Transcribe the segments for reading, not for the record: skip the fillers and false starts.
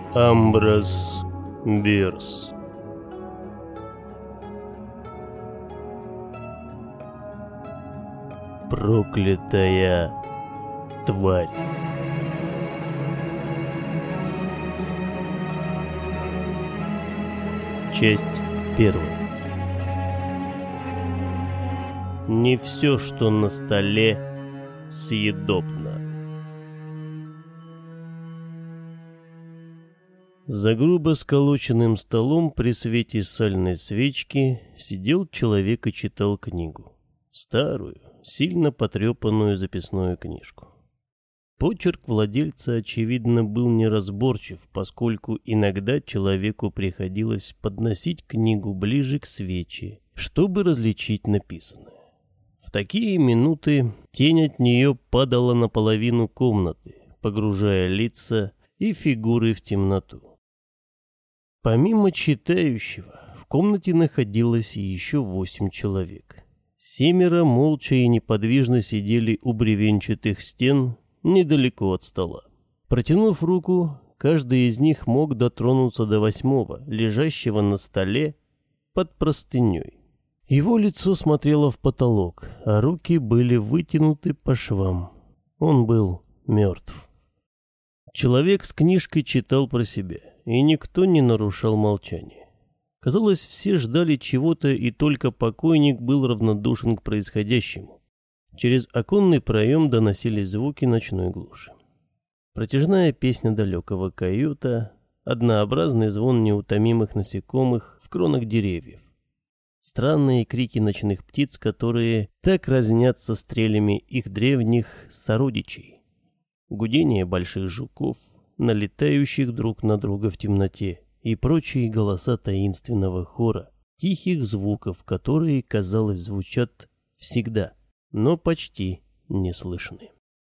Амброс Бирс. Проклятая тварь. Часть первая. Не все, что на столе, съедобно. За грубо сколоченным столом при свете сальной свечки сидел человек и читал книгу. Старую, сильно потрепанную записную книжку. Почерк владельца, очевидно, был неразборчив, поскольку иногда человеку приходилось подносить книгу ближе к свече, чтобы различить написанное. В такие минуты тень от нее падала на половину комнаты, погружая лица и фигуры в темноту. Помимо читающего, в комнате находилось еще 8 человек. 7 молча и неподвижно сидели у бревенчатых стен недалеко от стола. Протянув руку, каждый из них мог дотронуться до 8-го, лежащего на столе под простыней. Его лицо смотрело в потолок, а руки были вытянуты по швам. Он был мертв. Человек с книжкой читал про себя, и никто не нарушал молчание. Казалось, все ждали чего-то, и только покойник был равнодушен к происходящему. Через оконный проем доносились звуки ночной глуши. Протяжная песня далекого койота, однообразный звон неутомимых насекомых в кронах деревьев. Странные крики ночных птиц, которые так разнятся стрелями их древних сородичей. Гудение больших жуков, налетающих друг на друга в темноте, и прочие голоса таинственного хора, тихих звуков, которые, казалось, звучат всегда, но почти не слышны.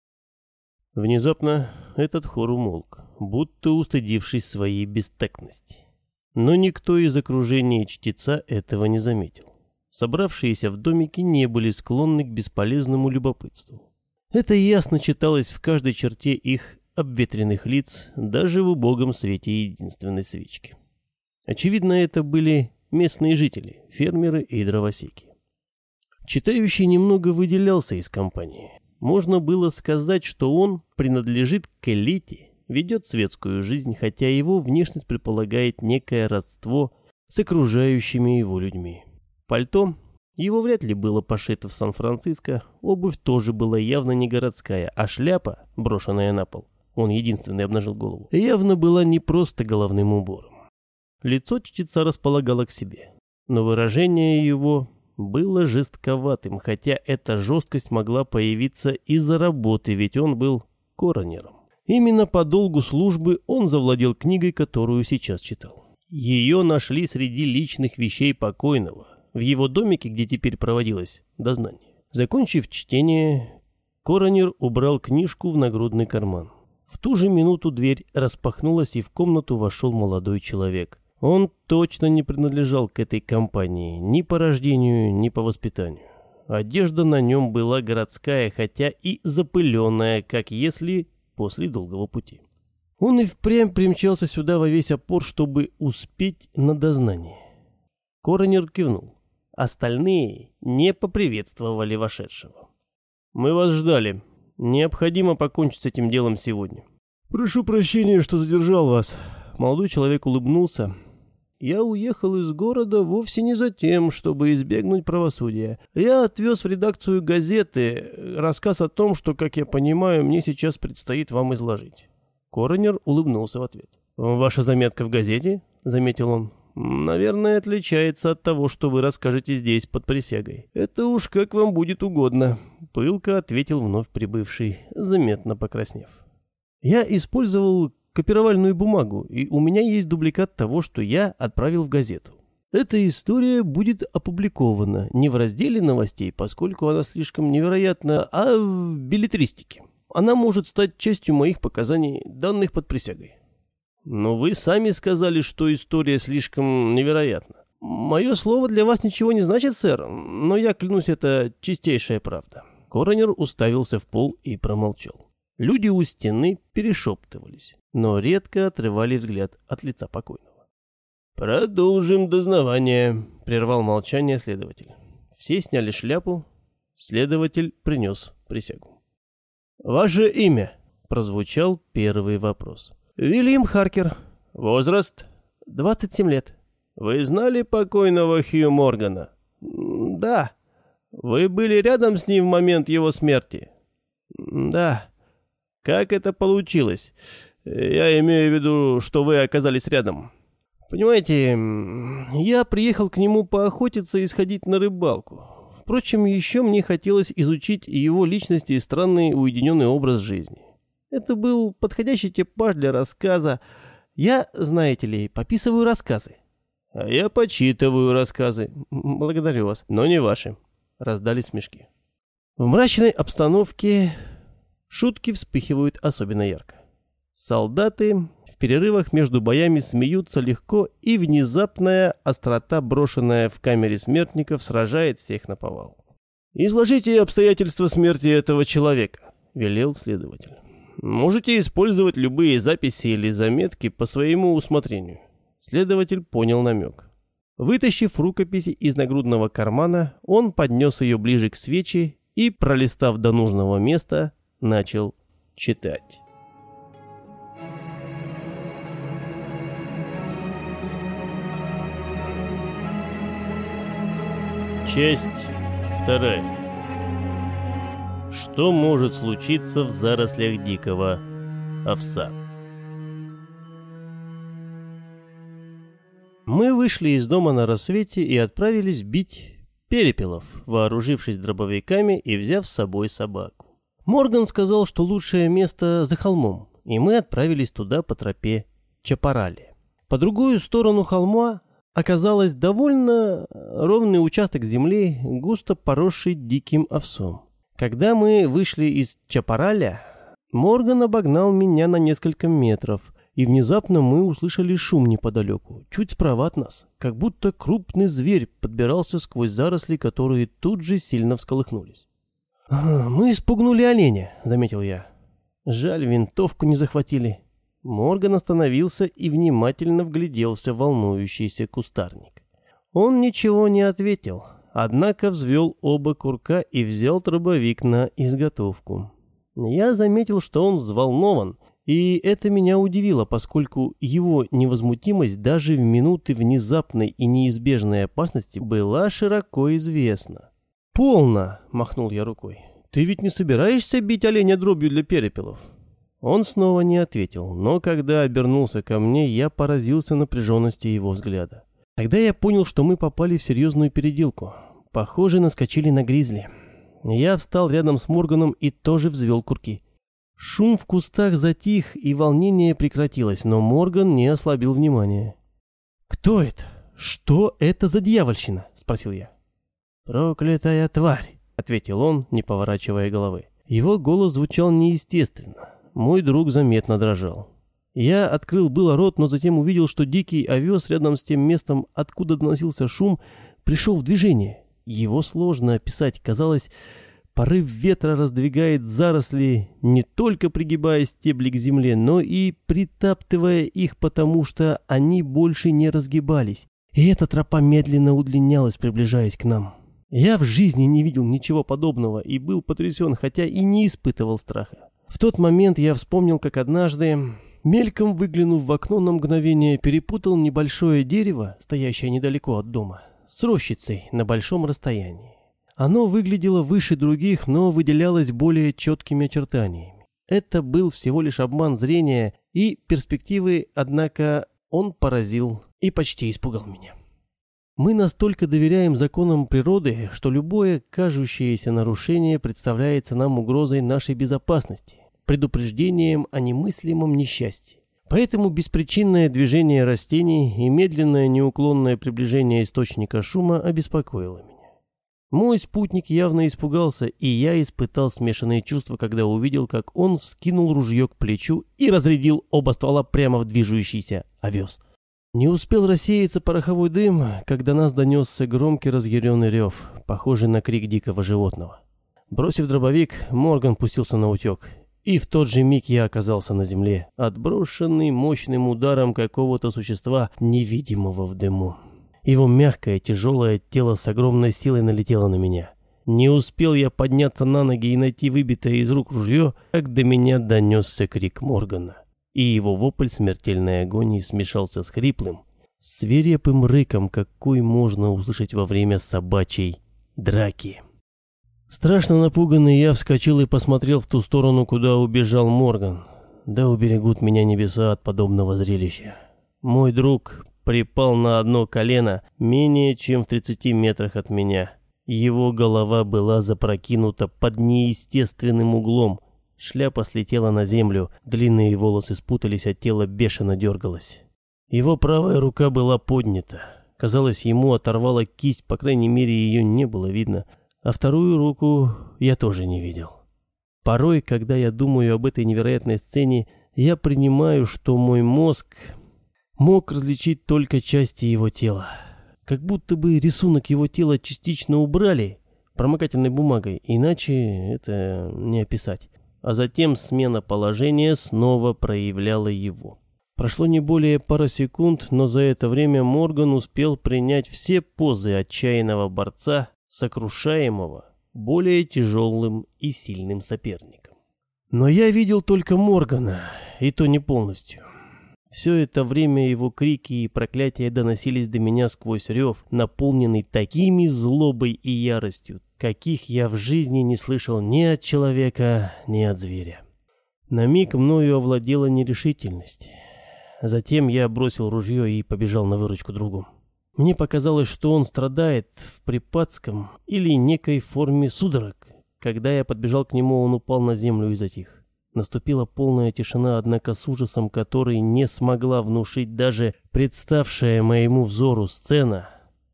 Внезапно этот хор умолк, будто устыдившись своей бестактности. Но никто из окружения чтеца этого не заметил. Собравшиеся в домике не были склонны к бесполезному любопытству. Это ясно читалось в каждой черте их обветренных лиц, даже в убогом свете единственной свечки. Очевидно, это были местные жители, фермеры и дровосеки. Читающий немного выделялся из компании. Можно было сказать, что он принадлежит к элите, ведет светскую жизнь, хотя его внешность предполагает некое родство с окружающими его людьми. Пальто его вряд ли было пошито в Сан-Франциско, обувь тоже была явно не городская, а шляпа, брошенная на пол, он единственный обнажил голову, явно была не просто головным убором. Лицо чтеца располагало к себе, но выражение его было жестковатым, хотя эта жесткость могла появиться из-за работы, ведь он был коронером. Именно по долгу службы он завладел книгой, которую сейчас читал. Ее нашли среди личных вещей покойного, в его домике, где теперь проводилось дознание. Закончив чтение, коронер убрал книжку в нагрудный карман. В ту же минуту дверь распахнулась, и в комнату вошел молодой человек. Он точно не принадлежал к этой компании ни по рождению, ни по воспитанию. Одежда на нем была городская, хотя и запыленная, как если после долгого пути. Он и впрямь примчался сюда во весь опор, чтобы успеть на дознание. Коронер кивнул. Остальные не поприветствовали вошедшего. «Мы вас ждали. Необходимо покончить с этим делом сегодня». «Прошу прощения, что задержал вас». Молодой человек улыбнулся. «Я уехал из города вовсе не за тем, чтобы избегнуть правосудия. Я отвез в редакцию газеты рассказ о том, что, как я понимаю, мне сейчас предстоит вам изложить». Коронер улыбнулся в ответ. «Ваша заметка в газете?» — заметил он. «Наверное, отличается от того, что вы расскажете здесь под присягой. Это уж как вам будет угодно», — пылко ответил вновь прибывший, заметно покраснев. «Я использовал копировальную бумагу, и у меня есть дубликат того, что я отправил в газету. Эта история будет опубликована не в разделе новостей, поскольку она слишком невероятна, а в беллетристике. Она может стать частью моих показаний, данных под присягой». «Но вы сами сказали, что история слишком невероятна». «Мое слово для вас ничего не значит, сэр, но я клянусь, это чистейшая правда». Коронер уставился в пол и промолчал. Люди у стены перешептывались, но редко отрывали взгляд от лица покойного. «Продолжим дознавание», — прервал молчание следователь. Все сняли шляпу. Следователь принес присягу. «Ваше имя?» — прозвучал первый вопрос. «Вильям Харкер. Возраст?» 27 лет. «Вы знали покойного Хью Моргана?» «Да». «Вы были рядом с ним в момент его смерти?» «Да». «Как это получилось? Я имею в виду, что вы оказались рядом». «Понимаете, я приехал к нему поохотиться и сходить на рыбалку. Впрочем, еще мне хотелось изучить его личность и странный уединенный образ жизни. Это был подходящий типаж для рассказа. Я, знаете ли, пописываю рассказы». «А я почитываю рассказы». «Благодарю вас, но не ваши». Раздались смешки. В мрачной обстановке шутки вспыхивают особенно ярко. Солдаты в перерывах между боями смеются легко, и внезапная острота, брошенная в камере смертников, сражает всех наповал. «Изложите обстоятельства смерти этого человека», — велел следователь. «Можете использовать любые записи или заметки по своему усмотрению». Следователь понял намек. Вытащив рукопись из нагрудного кармана, он поднес ее ближе к свече и, пролистав до нужного места, начал читать. Часть 2. Что может случиться в зарослях дикого овса? Мы вышли из дома на рассвете и отправились бить перепелов, вооружившись дробовиками и взяв с собой собаку. Морган сказал, что лучшее место за холмом, и мы отправились туда по тропе Чапарали. По другую сторону холма оказалось довольно ровный участок земли, густо поросший диким овсом. Когда мы вышли из Чапараля, Морган обогнал меня на несколько метров, и внезапно мы услышали шум неподалеку, чуть справа от нас, как будто крупный зверь подбирался сквозь заросли, которые тут же сильно всколыхнулись. «Мы испугнули оленя», — заметил я. «Жаль, винтовку не захватили». Морган остановился и внимательно вгляделся в волнующийся кустарник. Он ничего не ответил, однако взвел оба курка и взял дробовик на изготовку. Я заметил, что он взволнован, и это меня удивило, поскольку его невозмутимость даже в минуты внезапной и неизбежной опасности была широко известна. «Полно!» — махнул я рукой. «Ты ведь не собираешься бить оленя дробью для перепелов?» Он снова не ответил, но когда обернулся ко мне, я поразился напряженности его взгляда. Тогда я понял, что мы попали в серьезную переделку. Похоже, наскочили на гризли. Я встал рядом с Морганом и тоже взвел курки. Шум в кустах затих, и волнение прекратилось, но Морган не ослабил внимания. «Кто это? Что это за дьявольщина?» — спросил я. «Проклятая тварь!» — ответил он, не поворачивая головы. Его голос звучал неестественно. Мой друг заметно дрожал. Я открыл было рот, но затем увидел, что дикий овес рядом с тем местом, откуда доносился шум, пришел в движение. Его сложно описать. Казалось, порыв ветра раздвигает заросли, не только пригибая стебли к земле, но и притаптывая их, потому что они больше не разгибались. И эта тропа медленно удлинялась, приближаясь к нам. Я в жизни не видел ничего подобного и был потрясен, хотя и не испытывал страха. В тот момент я вспомнил, как однажды, мельком выглянув в окно на мгновение, перепутал небольшое дерево, стоящее недалеко от дома, с рощицей на большом расстоянии. Оно выглядело выше других, но выделялось более четкими очертаниями. Это был всего лишь обман зрения и перспективы, однако он поразил и почти испугал меня. Мы настолько доверяем законам природы, что любое кажущееся нарушение представляется нам угрозой нашей безопасности, предупреждением о немыслимом несчастье. Поэтому беспричинное движение растений и медленное неуклонное приближение источника шума обеспокоило меня. Мой спутник явно испугался, и я испытал смешанные чувства, когда увидел, как он вскинул ружье к плечу и разрядил оба ствола прямо в движущийся овес. Не успел рассеяться пороховой дым, когда нас донесся громкий разъяренный рев, похожий на крик дикого животного. Бросив дробовик, Морган пустился на утек. И в тот же миг я оказался на земле, отброшенный мощным ударом какого-то существа, невидимого в дыму. Его мягкое, тяжелое тело с огромной силой налетело на меня. Не успел я подняться на ноги и найти выбитое из рук ружье, как до меня донесся крик Моргана. И его вопль смертельной агонии смешался с хриплым, свирепым рыком, какой можно услышать во время собачьей драки. Страшно напуганный, я вскочил и посмотрел в ту сторону, куда убежал Морган. Да уберегут меня небеса от подобного зрелища. Мой друг припал на одно колено менее чем в 30 метрах от меня. Его голова была запрокинута под неестественным углом. Шляпа слетела на землю, длинные волосы спутались, а тело бешено дергалось. Его правая рука была поднята. Казалось, ему оторвала кисть, по крайней мере, ее не было видно. А вторую руку я тоже не видел. Порой, когда я думаю об этой невероятной сцене, я принимаю, что мой мозг мог различить только части его тела. Как будто бы рисунок его тела частично убрали промокательной бумагой, иначе это не описать. А затем смена положения снова проявляла его. Прошло не более пары секунд, но за это время Морган успел принять все позы отчаянного борца, сокрушаемого более тяжелым и сильным соперником. Но я видел только Моргана, и то не полностью. Все это время его крики и проклятия доносились до меня сквозь рев, наполненный такими злобой и яростью, каких я в жизни не слышал ни от человека, ни от зверя. На миг мною овладела нерешительность. Затем я бросил ружье и побежал на выручку другу. Мне показалось, что он страдает в припадском или некой форме судорог. Когда я подбежал к нему, он упал на землю и затих. Наступила полная тишина, однако с ужасом, который не смогла внушить даже представшая моему взору сцена,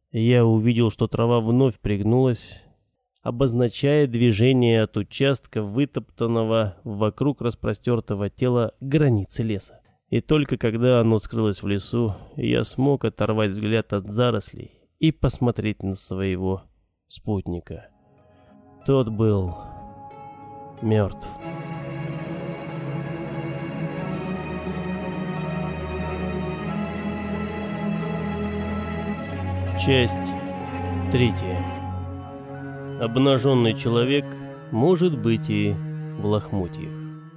я увидел, что трава вновь пригнулась, обозначая движение от участка, вытоптанного вокруг распростертого тела границы леса. И только когда оно скрылось в лесу, я смог оторвать взгляд от зарослей и посмотреть на своего спутника. Тот был мертв. Часть 3. Обнаженный человек может быть и в лохмотьях.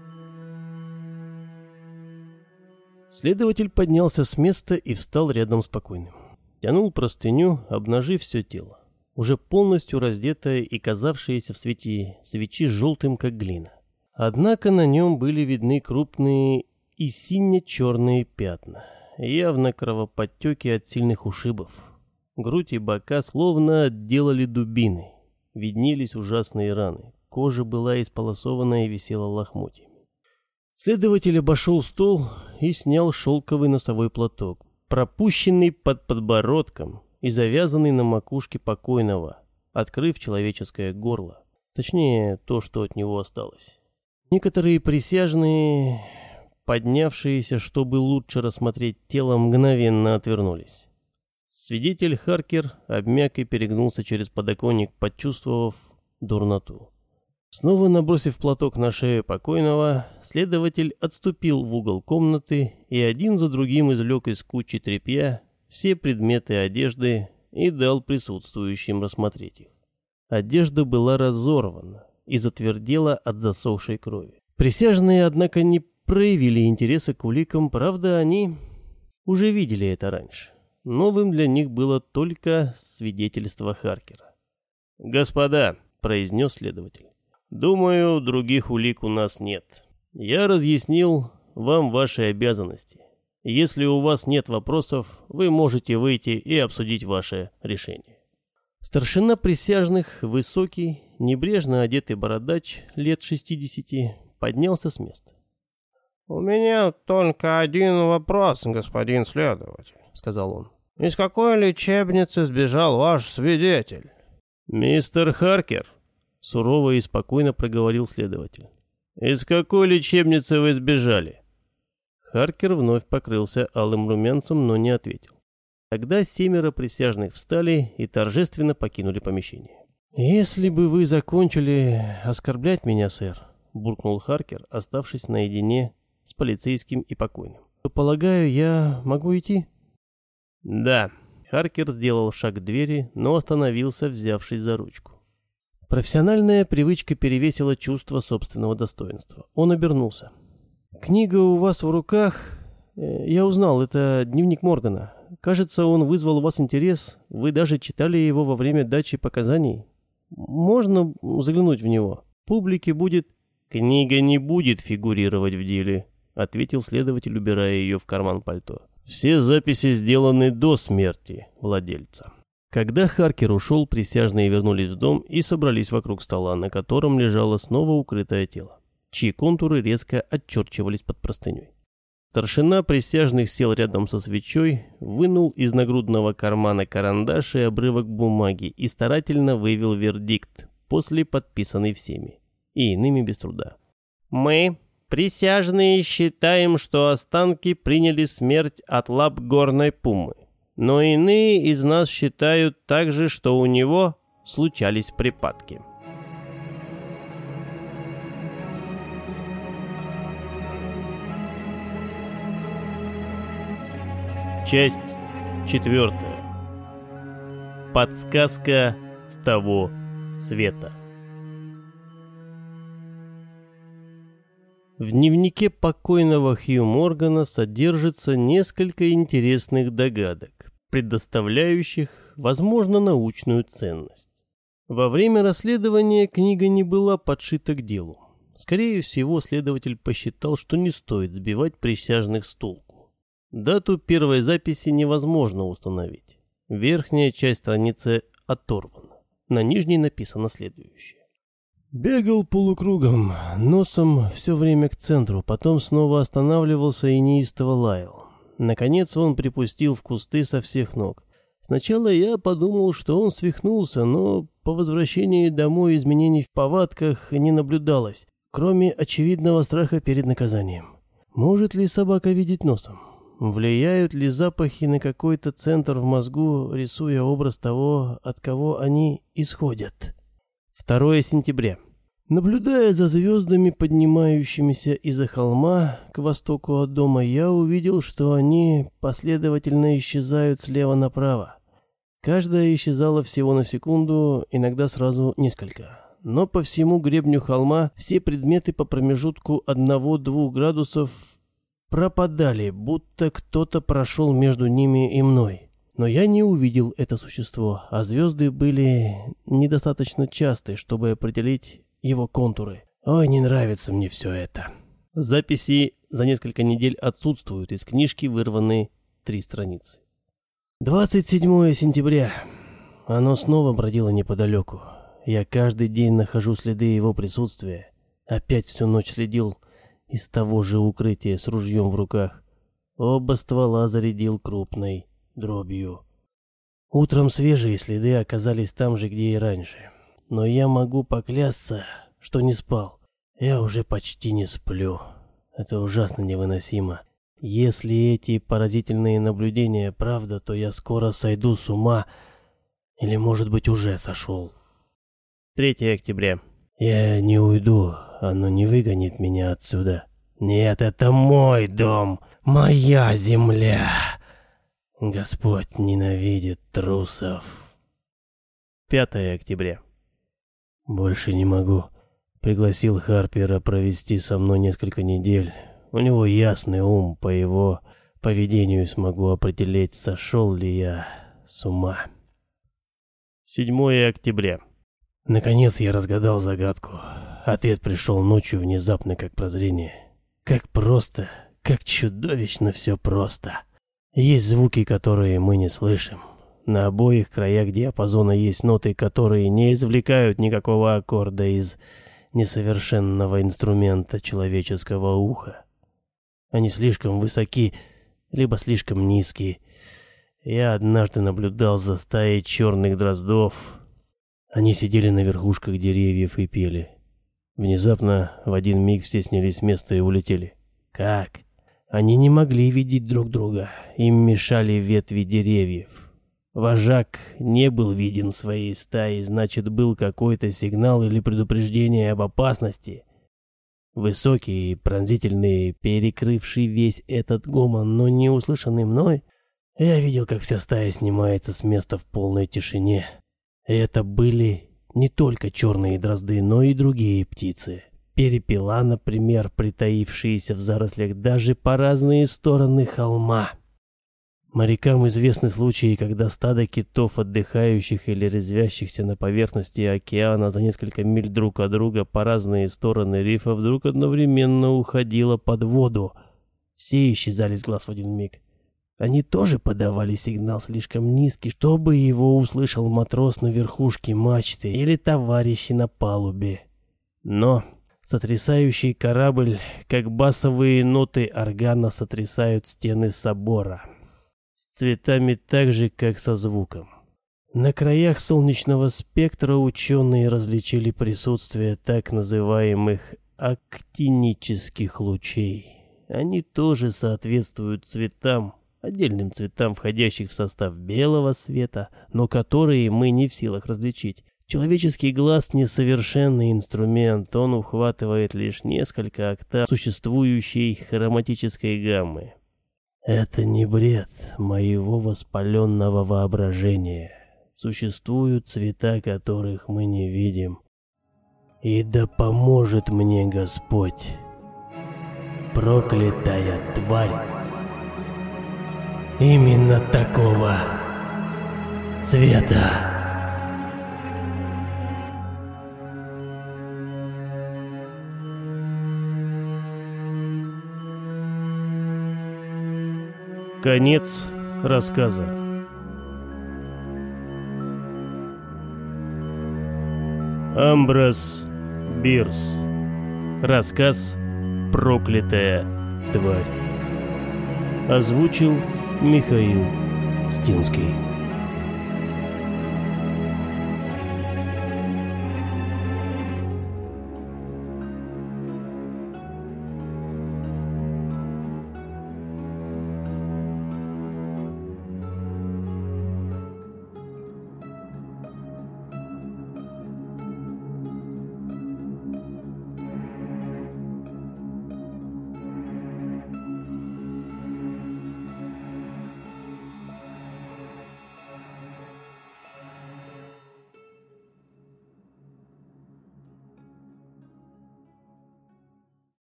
Следователь поднялся с места и встал рядом с покойным. Тянул простыню, обнажив все тело, уже полностью раздетое и казавшееся в свете свечи желтым, как глина. Однако на нем были видны крупные и сине-черные пятна, явно кровоподтеки от сильных ушибов. Грудь и бока словно отделали дубиной, виднелись ужасные раны, кожа была исполосована и висела лохмотьями. Следователь обошел стол и снял шелковый носовой платок, пропущенный под подбородком и завязанный на макушке покойного, открыв человеческое горло, точнее то, что от него осталось. Некоторые присяжные, поднявшиеся, чтобы лучше рассмотреть тело, мгновенно отвернулись. Свидетель Харкер обмяк и перегнулся через подоконник, почувствовав дурноту. Снова набросив платок на шею покойного, следователь отступил в угол комнаты и один за другим извлек из кучи тряпья все предметы одежды и дал присутствующим рассмотреть их. Одежда была разорвана и затвердела от засохшей крови. Присяжные, однако, не проявили интереса к уликам, правда, они уже видели это раньше. Новым для них было только свидетельство Харкера. «Господа», — произнес следователь, — «думаю, других улик у нас нет. Я разъяснил вам ваши обязанности. Если у вас нет вопросов, вы можете выйти и обсудить ваше решение». Старшина присяжных, высокий, небрежно одетый бородач лет 60, поднялся с места. «У меня только один вопрос, господин следователь», — сказал он. «Из какой лечебницы сбежал ваш свидетель?» «Мистер Харкер», — сурово и спокойно проговорил следователь, — «из какой лечебницы вы сбежали?» Харкер вновь покрылся алым румянцем, но не ответил. Тогда 7 присяжных встали и торжественно покинули помещение. «Если бы вы закончили оскорблять меня, сэр», — буркнул Харкер, оставшись наедине с полицейским и покойным. «Полагаю, я могу идти?» «Да». Харкер сделал шаг к двери, но остановился, взявшись за ручку. Профессиональная привычка перевесила чувство собственного достоинства. Он обернулся. «Книга у вас в руках. Я узнал, это дневник Моргана. Кажется, он вызвал у вас интерес. Вы даже читали его во время дачи показаний. Можно заглянуть в него? Публике будет...» «Книга не будет фигурировать в деле», — ответил следователь, убирая ее в карман пальто. «Все записи сделаны до смерти владельца». Когда Харкер ушел, присяжные вернулись в дом и собрались вокруг стола, на котором лежало снова укрытое тело, чьи контуры резко отчерчивались под простыней. Старшина присяжных сел рядом со свечой, вынул из нагрудного кармана карандаш и обрывок бумаги и старательно вывел вердикт, после подписанный всеми, и иными без труда. «Мы, присяжные, считаем, что останки приняли смерть от лап горной пумы. Но иные из нас считают также, что у него случались припадки». Часть 4. Подсказка с того света. В дневнике покойного Хью Моргана содержится несколько интересных догадок, предоставляющих, возможно, научную ценность. Во время расследования книга не была подшита к делу. Скорее всего, следователь посчитал, что не стоит сбивать присяжных с толку. Дату первой записи невозможно установить. Верхняя часть страницы оторвана. На нижней написано следующее. Бегал полукругом, носом все время к центру, потом снова останавливался и неистово лаял. Наконец он припустил в кусты со всех ног. Сначала я подумал, что он свихнулся, но по возвращении домой изменений в повадках не наблюдалось, кроме очевидного страха перед наказанием. Может ли собака видеть носом? Влияют ли запахи на какой-то центр в мозгу, рисуя образ того, от кого они исходят? 2 сентября. Наблюдая за звездами, поднимающимися из-за холма к востоку от дома, я увидел, что они последовательно исчезают слева направо. Каждая исчезала всего на секунду, иногда сразу несколько. Но по всему гребню холма все предметы по промежутку 1-2 градусов пропадали, будто кто-то прошел между ними и мной. Но я не увидел это существо, а звезды были недостаточно часты, чтобы определить его контуры. Ой, не нравится мне все это. Записи за несколько недель отсутствуют, из книжки вырваны 3 страницы. 27 сентября. Оно снова бродило неподалеку. Я каждый день нахожу следы его присутствия. Опять всю ночь следил из того же укрытия с ружьем в руках. Оба ствола зарядил крупной дробью. Утром свежие следы оказались там же, где и раньше. Но я могу поклясться, что не спал. Я уже почти не сплю. Это ужасно невыносимо. Если эти поразительные наблюдения правда, то я скоро сойду с ума. Или, может быть, уже сошел. 3 октября. Я не уйду. Оно не выгонит меня отсюда. Нет, это мой дом. Моя земля. Господь ненавидит трусов. 5 октября. Больше не могу. Пригласил Харпера провести со мной несколько недель. У него ясный ум, по его поведению смогу определить, сошел ли я с ума. 7 октября. Наконец я разгадал загадку. Ответ пришел ночью внезапно, как прозрение. Как просто, как чудовищно все просто. Есть звуки, которые мы не слышим. На обоих краях диапазона есть ноты, которые не извлекают никакого аккорда из несовершенного инструмента человеческого уха. Они слишком высоки, либо слишком низкие. Я однажды наблюдал за стаей черных дроздов. Они сидели на верхушках деревьев и пели. Внезапно в один миг все снялись с места и улетели. Как? Они не могли видеть друг друга. Им мешали ветви деревьев. Вожак не был виден своей стаей, значит, был какой-то сигнал или предупреждение об опасности. Высокий и пронзительный, перекрывший весь этот гомон, но не услышанный мной, я видел, как вся стая снимается с места в полной тишине. И это были не только черные дрозды, но и другие птицы. Перепела, например, притаившиеся в зарослях даже по разные стороны холма. Морякам известны случаи, когда стадо китов, отдыхающих или резвящихся на поверхности океана за несколько миль друг от друга по разные стороны рифа, вдруг одновременно уходило под воду. Все исчезали с глаз в один миг. Они тоже подавали сигнал слишком низкий, чтобы его услышал матрос на верхушке мачты или товарищи на палубе. Но сотрясающий корабль, как басовые ноты органа, сотрясают стены собора. С цветами так же, как со звуком. На краях солнечного спектра ученые различили присутствие так называемых актинических лучей. Они тоже соответствуют цветам, отдельным цветам, входящих в состав белого света, но которые мы не в силах различить. Человеческий глаз — несовершенный инструмент, он ухватывает лишь несколько октав существующей хроматической гаммы. Это не бред моего воспаленного воображения. Существуют цвета, которых мы не видим. И да поможет мне Господь, проклятая тварь, именно такого цвета. Конец рассказа. Амброс Бирс. Рассказ «Проклятая тварь». Озвучил Михаил Стинский.